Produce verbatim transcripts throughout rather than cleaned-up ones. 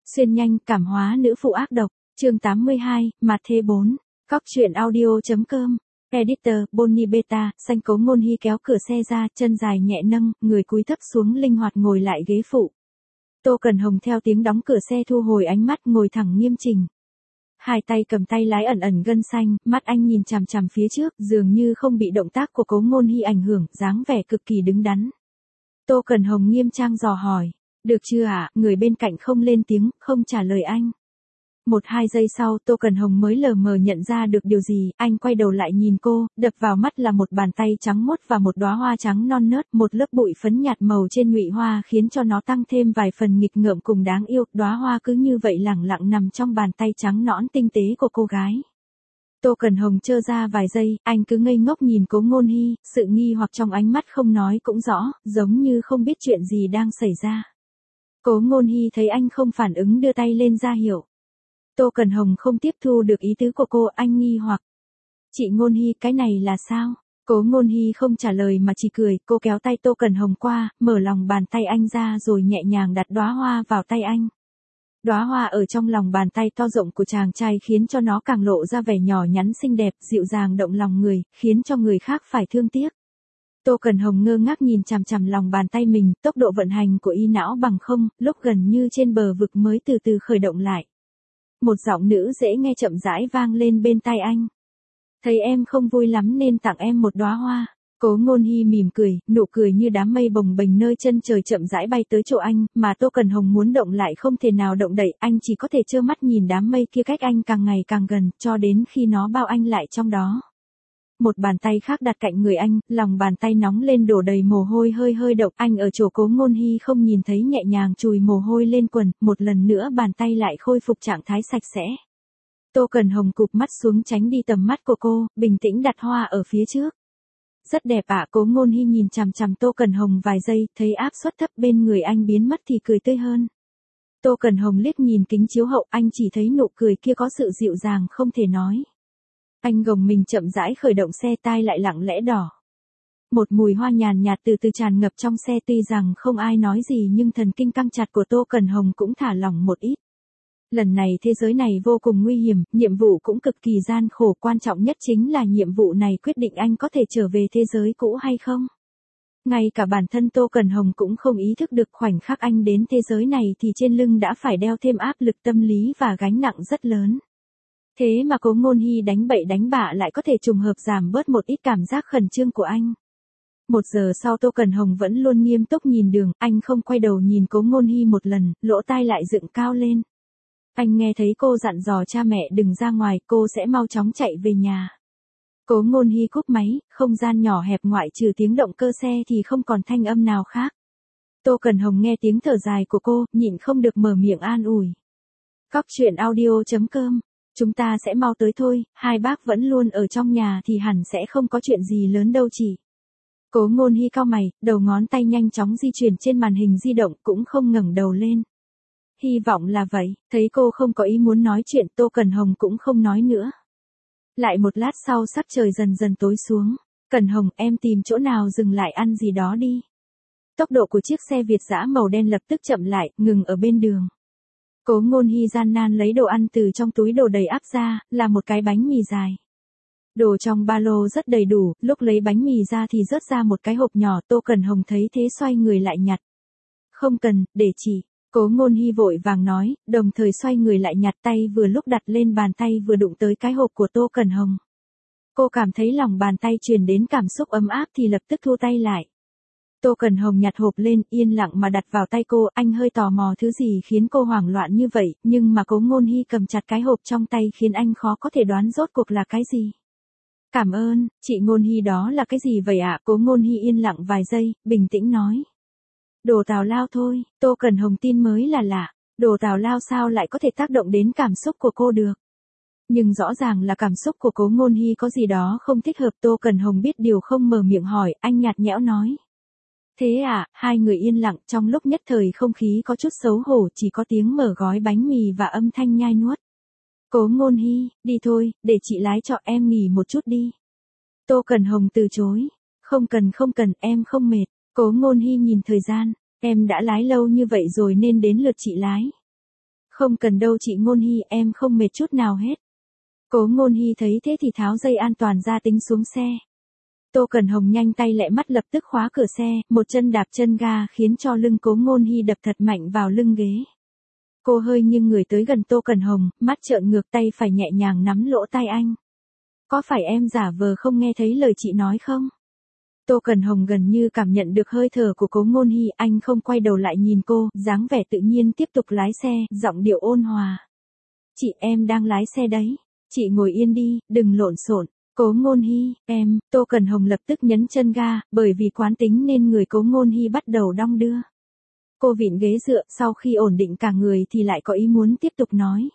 Xuyên nhanh, cảm hóa nữ phụ ác độc, chương tám mươi hai, mặt thế bốn, Cóc truyện audio.com, editor, Bonnie Beta, xanh Cố Ngôn Hi kéo cửa xe ra, chân dài nhẹ nâng, người cúi thấp xuống linh hoạt ngồi lại ghế phụ. Tô Cần Hồng theo tiếng đóng cửa xe thu hồi ánh mắt ngồi thẳng nghiêm chỉnh. Hai tay cầm tay lái ẩn ẩn gân xanh, mắt anh nhìn chằm chằm phía trước, dường như không bị động tác của Cố Ngôn Hi ảnh hưởng, dáng vẻ cực kỳ đứng đắn. Tô Cần Hồng nghiêm trang dò hỏi, được chưa ạ? Người bên cạnh không lên tiếng, không trả lời anh. Một hai giây sau Tô Cần Hồng mới lờ mờ nhận ra được điều gì, anh quay đầu lại nhìn cô, đập vào mắt là một bàn tay trắng mốt và một đóa hoa trắng non nớt, một lớp bụi phấn nhạt màu trên nhụy hoa khiến cho nó tăng thêm vài phần nghịch ngợm cùng đáng yêu, đóa hoa cứ như vậy lẳng lặng nằm trong bàn tay trắng nõn tinh tế của cô gái. Tô Cần Hồng chơ ra vài giây, anh cứ ngây ngốc nhìn Cố Ngôn Hi, sự nghi hoặc trong ánh mắt không nói cũng rõ, giống như không biết chuyện gì đang xảy ra. Cố Ngôn Hi thấy anh không phản ứng đưa tay lên ra hiệu. Tô Cần Hồng không tiếp thu được ý tứ của cô, anh nghi hoặc. Chị Ngôn Hi, cái này là sao? Cố Ngôn Hi không trả lời mà chỉ cười, cô kéo tay Tô Cần Hồng qua, mở lòng bàn tay anh ra rồi nhẹ nhàng đặt đóa hoa vào tay anh. Đóa hoa ở trong lòng bàn tay to rộng của chàng trai khiến cho nó càng lộ ra vẻ nhỏ nhắn xinh đẹp, dịu dàng động lòng người, khiến cho người khác phải thương tiếc. Tô Cần Hồng ngơ ngác nhìn chằm chằm lòng bàn tay mình, tốc độ vận hành của y não bằng không, lúc gần như trên bờ vực mới từ từ khởi động lại. Một giọng nữ dễ nghe chậm rãi vang lên bên tai anh. Thấy em không vui lắm nên tặng em một đóa hoa. Cố Ngôn Hi mỉm cười, nụ cười như đám mây bồng bềnh nơi chân trời chậm rãi bay tới chỗ anh, mà Tô Cần Hồng muốn động lại không thể nào động đậy, anh chỉ có thể trơ mắt nhìn đám mây kia cách anh càng ngày càng gần, cho đến khi nó bao anh lại trong đó. Một bàn tay khác đặt cạnh người anh, lòng bàn tay nóng lên đổ đầy mồ hôi hơi hơi độc, anh ở chỗ Cố Ngôn Hi không nhìn thấy nhẹ nhàng chùi mồ hôi lên quần, một lần nữa bàn tay lại khôi phục trạng thái sạch sẽ. Tô Cần Hồng cụp mắt xuống tránh đi tầm mắt của cô, bình tĩnh đặt hoa ở phía trước. Rất đẹp ạ. Cố Ngôn Hi nhìn chằm chằm Tô Cần Hồng vài giây, thấy áp suất thấp bên người anh biến mất thì cười tươi hơn. Tô Cần Hồng liếc nhìn kính chiếu hậu, anh chỉ thấy nụ cười kia có sự dịu dàng không thể nói. Anh gồng mình chậm rãi khởi động xe, tai lại lặng lẽ đỏ. Một mùi hoa nhàn nhạt từ từ tràn ngập trong xe, tuy rằng không ai nói gì nhưng thần kinh căng chặt của Tô Cần Hồng cũng thả lỏng một ít. Lần này thế giới này vô cùng nguy hiểm, nhiệm vụ cũng cực kỳ gian khổ, quan trọng nhất chính là nhiệm vụ này quyết định anh có thể trở về thế giới cũ hay không. Ngay cả bản thân Tô Cần Hồng cũng không ý thức được khoảnh khắc anh đến thế giới này thì trên lưng đã phải đeo thêm áp lực tâm lý và gánh nặng rất lớn. Thế mà Cố Ngôn Hi đánh bậy đánh bạ lại có thể trùng hợp giảm bớt một ít cảm giác khẩn trương của anh. Một giờ sau Tô Cần Hồng vẫn luôn nghiêm túc nhìn đường, anh không quay đầu nhìn Cố Ngôn Hi một lần, lỗ tai lại dựng cao lên. Anh nghe thấy cô dặn dò cha mẹ đừng ra ngoài, cô sẽ mau chóng chạy về nhà. Cố Ngôn Hi cúp máy, không gian nhỏ hẹp ngoại trừ tiếng động cơ xe thì không còn thanh âm nào khác. Tô Cần Hồng nghe tiếng thở dài của cô, nhịn không được mở miệng an ủi. Cóc truyện audio.com, chúng ta sẽ mau tới thôi, hai bác vẫn luôn ở trong nhà thì hẳn sẽ không có chuyện gì lớn đâu chị. Cố Ngôn Hi cau mày, đầu ngón tay nhanh chóng di chuyển trên màn hình di động cũng không ngẩng đầu lên. Hy vọng là vậy, thấy cô không có ý muốn nói chuyện Tô Cần Hồng cũng không nói nữa. Lại một lát sau sắc trời dần dần tối xuống. Cần Hồng, em tìm chỗ nào dừng lại ăn gì đó đi. Tốc độ của chiếc xe Việt dã màu đen lập tức chậm lại, ngừng ở bên đường. Cố Ngôn Hi gian nan lấy đồ ăn từ trong túi đồ đầy ắp ra, là một cái bánh mì dài. Đồ trong ba lô rất đầy đủ, lúc lấy bánh mì ra thì rớt ra một cái hộp nhỏ, Tô Cần Hồng thấy thế xoay người lại nhặt. Không cần, để chị. Cố Ngôn Hi vội vàng nói, đồng thời xoay người lại nhặt, tay vừa lúc đặt lên bàn tay vừa đụng tới cái hộp của Tô Cần Hồng. Cô cảm thấy lòng bàn tay truyền đến cảm xúc ấm áp thì lập tức thu tay lại. Tô Cần Hồng nhặt hộp lên, yên lặng mà đặt vào tay cô, anh hơi tò mò thứ gì khiến cô hoảng loạn như vậy, nhưng mà Cố Ngôn Hi cầm chặt cái hộp trong tay khiến anh khó có thể đoán rốt cuộc là cái gì. Cảm ơn, chị Ngôn Hi, đó là cái gì vậy ạ? Cố Ngôn Hi yên lặng vài giây, bình tĩnh nói. Đồ tào lao thôi. Tô Cần Hồng tin mới là lạ, đồ tào lao sao lại có thể tác động đến cảm xúc của cô được. Nhưng rõ ràng là cảm xúc của Cố Ngôn Hi có gì đó không thích hợp. Tô Cần Hồng biết điều không mở miệng hỏi, anh nhạt nhẽo nói. Thế à? Hai người yên lặng, trong lúc nhất thời không khí có chút xấu hổ, chỉ có tiếng mở gói bánh mì và âm thanh nhai nuốt. Cố Ngôn Hi, đi thôi, để chị lái cho, em nghỉ một chút đi. Tô Cần Hồng từ chối. Không cần không cần, em không mệt. Cố Ngôn Hi nhìn thời gian, em đã lái lâu như vậy rồi nên đến lượt chị lái. Không cần đâu chị Ngôn Hy, em không mệt chút nào hết. Cố Ngôn Hy thấy thế thì tháo dây an toàn ra tính xuống xe. Tô Cẩn Hồng nhanh tay lẹ mắt lập tức khóa cửa xe, một chân đạp chân ga khiến cho lưng Cố Ngôn Hy đập thật mạnh vào lưng ghế. Cô hơi nghiêng người tới gần Tô Cẩn Hồng, mắt trợn ngược, tay phải nhẹ nhàng nắm lỗ tai anh. Có phải em giả vờ không nghe thấy lời chị nói không? Tô Cẩn Hồng gần như cảm nhận được hơi thở của Cố Ngôn Hy, anh không quay đầu lại nhìn cô, dáng vẻ tự nhiên tiếp tục lái xe, giọng điệu ôn hòa. Chị, em đang lái xe đấy. Chị ngồi yên đi, đừng lộn xộn. Cố Ngôn Hy, em, Tô Cẩn Hồng lập tức nhấn chân ga, bởi vì quán tính nên người Cố Ngôn Hy bắt đầu đong đưa. Cô vịn ghế dựa, sau khi ổn định cả người thì lại có ý muốn tiếp tục nói.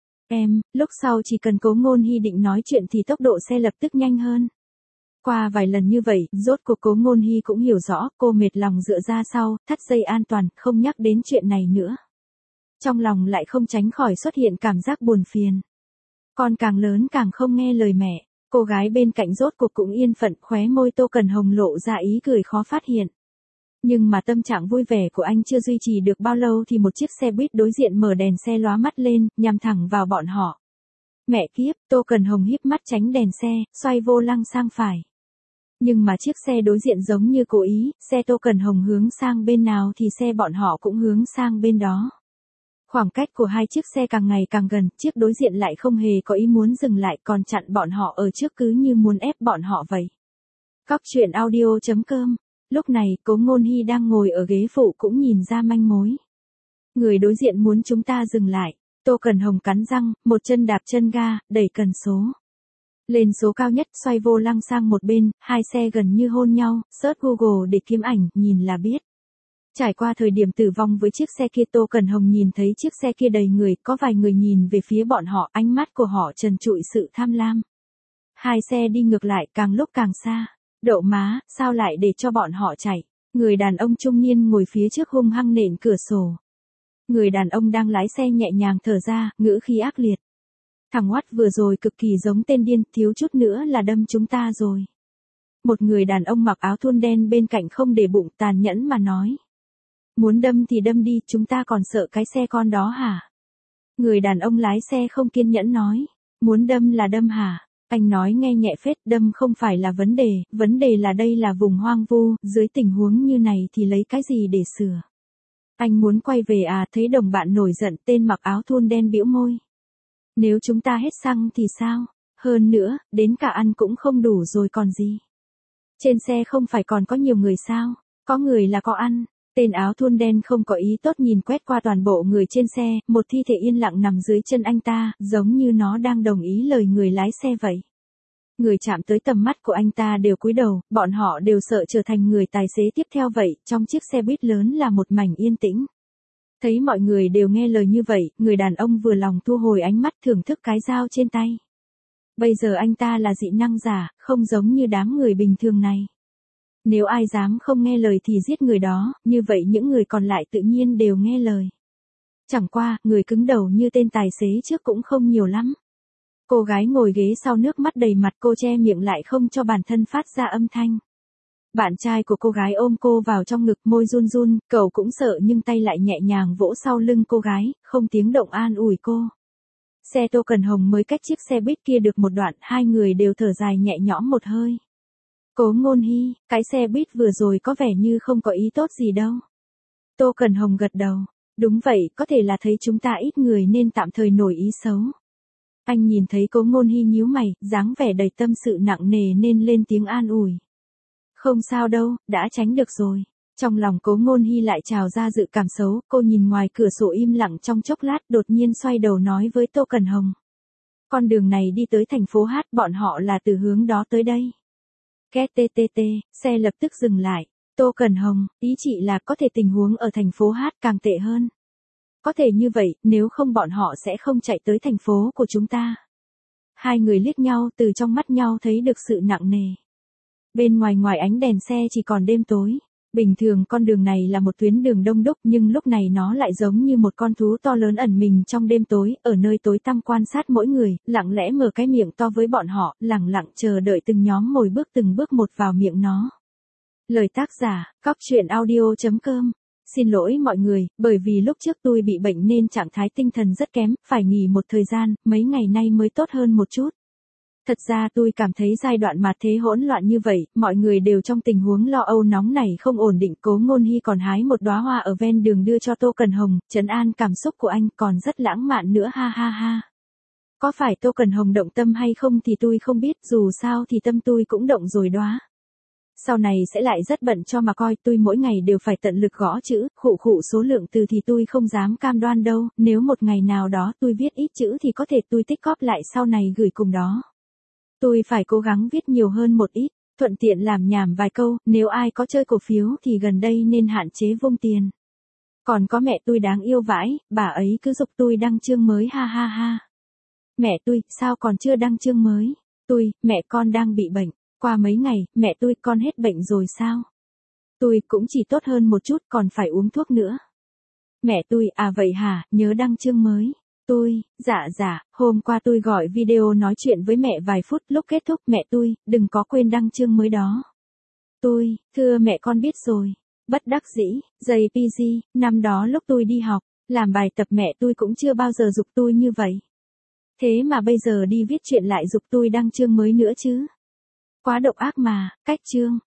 Em, lúc sau chỉ cần Cố Ngôn Hy định nói chuyện thì tốc độ xe lập tức nhanh hơn. Qua vài lần như vậy, rốt cuộc Cố Ngôn Hy cũng hiểu rõ, cô mệt lòng dựa ra sau, thắt dây an toàn, không nhắc đến chuyện này nữa. Trong lòng lại không tránh khỏi xuất hiện cảm giác buồn phiền. Con càng lớn càng không nghe lời mẹ, cô gái bên cạnh rốt cuộc cũng yên phận, khóe môi Tô Cẩn Hồng lộ ra ý cười khó phát hiện. Nhưng mà tâm trạng vui vẻ của anh chưa duy trì được bao lâu thì một chiếc xe buýt đối diện mở đèn xe lóa mắt lên, nhằm thẳng vào bọn họ. Mẹ kiếp, Tô Cẩn Hồng híp mắt tránh đèn xe, xoay vô lăng sang phải. Nhưng mà chiếc xe đối diện giống như cố ý, xe Tô Cẩn Hồng hướng sang bên nào thì xe bọn họ cũng hướng sang bên đó. Khoảng cách của hai chiếc xe càng ngày càng gần, chiếc đối diện lại không hề có ý muốn dừng lại, còn chặn bọn họ ở trước cứ như muốn ép bọn họ vậy. Cóc truyện audio chấm com. Lúc này, Cố Ngôn Hy đang ngồi ở ghế phụ cũng nhìn ra manh mối. Người đối diện muốn chúng ta dừng lại. Tô Cẩn Hồng cắn răng, một chân đạp chân ga, đẩy cần số. Lên số cao nhất, xoay vô lăng sang một bên, hai xe gần như hôn nhau, search Google để kiếm ảnh, nhìn là biết. Trải qua thời điểm tử vong với chiếc xe kia, Tô Cẩn Hồng nhìn thấy chiếc xe kia đầy người, có vài người nhìn về phía bọn họ, ánh mắt của họ trần trụi sự tham lam. Hai xe đi ngược lại, càng lúc càng xa. Đậu má, sao lại để cho bọn họ chạy? Người đàn ông trung niên ngồi phía trước hung hăng nện cửa sổ. Người đàn ông đang lái xe nhẹ nhàng thở ra, ngữ khí ác liệt. Thằng Oát vừa rồi cực kỳ giống tên điên, thiếu chút nữa là đâm chúng ta rồi. Một người đàn ông mặc áo thun đen bên cạnh không để bụng, tàn nhẫn mà nói. Muốn đâm thì đâm đi, chúng ta còn sợ cái xe con đó hả? Người đàn ông lái xe không kiên nhẫn nói. Muốn đâm là đâm hả? Anh nói nghe nhẹ phết, đâm không phải là vấn đề, vấn đề là đây là vùng hoang vu, dưới tình huống như này thì lấy cái gì để sửa? Anh muốn quay về à? Thấy đồng bạn nổi giận, tên mặc áo thun đen bĩu môi. Nếu chúng ta hết xăng thì sao? Hơn nữa, đến cả ăn cũng không đủ rồi còn gì. Trên xe không phải còn có nhiều người sao? Có người là có ăn. Tên áo thun đen không có ý tốt nhìn quét qua toàn bộ người trên xe, một thi thể yên lặng nằm dưới chân anh ta, giống như nó đang đồng ý lời người lái xe vậy. Người chạm tới tầm mắt của anh ta đều cúi đầu, bọn họ đều sợ trở thành người tài xế tiếp theo vậy, trong chiếc xe buýt lớn là một mảnh yên tĩnh. Thấy mọi người đều nghe lời như vậy, người đàn ông vừa lòng thu hồi ánh mắt thưởng thức cái dao trên tay. Bây giờ anh ta là dị năng giả, không giống như đám người bình thường này. Nếu ai dám không nghe lời thì giết người đó, như vậy những người còn lại tự nhiên đều nghe lời. Chẳng qua, người cứng đầu như tên tài xế trước cũng không nhiều lắm. Cô gái ngồi ghế sau nước mắt đầy mặt, cô che miệng lại không cho bản thân phát ra âm thanh. Bạn trai của cô gái ôm cô vào trong ngực, môi run run, cậu cũng sợ nhưng tay lại nhẹ nhàng vỗ sau lưng cô gái, không tiếng động an ủi cô. Xe Tô Cẩn Hồng mới cách chiếc xe buýt kia được một đoạn, hai người đều thở dài nhẹ nhõm một hơi. Cố Ngôn Hy, cái xe buýt vừa rồi có vẻ như không có ý tốt gì đâu. Tô Cẩn Hồng gật đầu. Đúng vậy, có thể là thấy chúng ta ít người nên tạm thời nổi ý xấu. Anh nhìn thấy Cố Ngôn Hy nhíu mày, dáng vẻ đầy tâm sự nặng nề nên lên tiếng an ủi. Không sao đâu, đã tránh được rồi. Trong lòng Cố Ngôn Hy lại trào ra dự cảm xấu, cô nhìn ngoài cửa sổ im lặng trong chốc lát, đột nhiên xoay đầu nói với Tô Cẩn Hồng. Con đường này đi tới thành phố Hát, bọn họ là từ hướng đó tới đây. Két tê tê tê, xe lập tức dừng lại. Tô Cẩn Hồng, ý chị là có thể tình huống ở thành phố Hát càng tệ hơn. Có thể như vậy, nếu không bọn họ sẽ không chạy tới thành phố của chúng ta. Hai người liếc nhau, từ trong mắt nhau thấy được sự nặng nề. Bên ngoài ngoài ánh đèn xe chỉ còn đêm tối. Bình thường con đường này là một tuyến đường đông đúc nhưng lúc này nó lại giống như một con thú to lớn ẩn mình trong đêm tối, ở nơi tối tăm quan sát mỗi người, lặng lẽ mở cái miệng to với bọn họ, lặng lặng chờ đợi từng nhóm mồi bước từng bước một vào miệng nó. Lời tác giả, cóc truyện audio chấm com xin lỗi mọi người, bởi vì lúc trước tôi bị bệnh nên trạng thái tinh thần rất kém, phải nghỉ một thời gian, mấy ngày nay mới tốt hơn một chút. Thật ra tôi cảm thấy giai đoạn mà thế hỗn loạn như vậy, mọi người đều trong tình huống lo âu nóng này không ổn định. Cố Ngôn Hy còn hái một đóa hoa ở ven đường đưa cho Tô Cần Hồng, trấn an cảm xúc của anh, còn rất lãng mạn nữa, ha ha ha. Có phải Tô Cần Hồng động tâm hay không thì tôi không biết, dù sao thì tâm tôi cũng động rồi đó. Sau này sẽ lại rất bận cho mà coi, tôi mỗi ngày đều phải tận lực gõ chữ, khụ khụ số lượng từ thì tôi không dám cam đoan đâu, nếu một ngày nào đó tôi viết ít chữ thì có thể tôi tích cóp lại sau này gửi cùng đó. Tôi phải cố gắng viết nhiều hơn một ít, thuận tiện làm nhảm vài câu, nếu ai có chơi cổ phiếu thì gần đây nên hạn chế vung tiền. Còn có mẹ tôi đáng yêu vãi, bà ấy cứ giục tôi đăng chương mới, ha ha ha. Mẹ tôi, sao còn chưa đăng chương mới? Tôi, mẹ con đang bị bệnh, qua mấy ngày, mẹ tôi, con hết bệnh rồi sao? Tôi cũng chỉ tốt hơn một chút, còn phải uống thuốc nữa. Mẹ tôi, à vậy hả, nhớ đăng chương mới. Tôi, dạ dạ, hôm qua tôi gọi video nói chuyện với mẹ vài phút, lúc kết thúc, mẹ tôi, đừng có quên đăng chương mới đó. Tôi, thưa mẹ con biết rồi. Bất đắc dĩ, giây pê giê, năm đó lúc tôi đi học, làm bài tập mẹ tôi cũng chưa bao giờ giục tôi như vậy. Thế mà bây giờ đi viết chuyện lại giục tôi đăng chương mới nữa chứ. Quá độc ác mà, cách chương.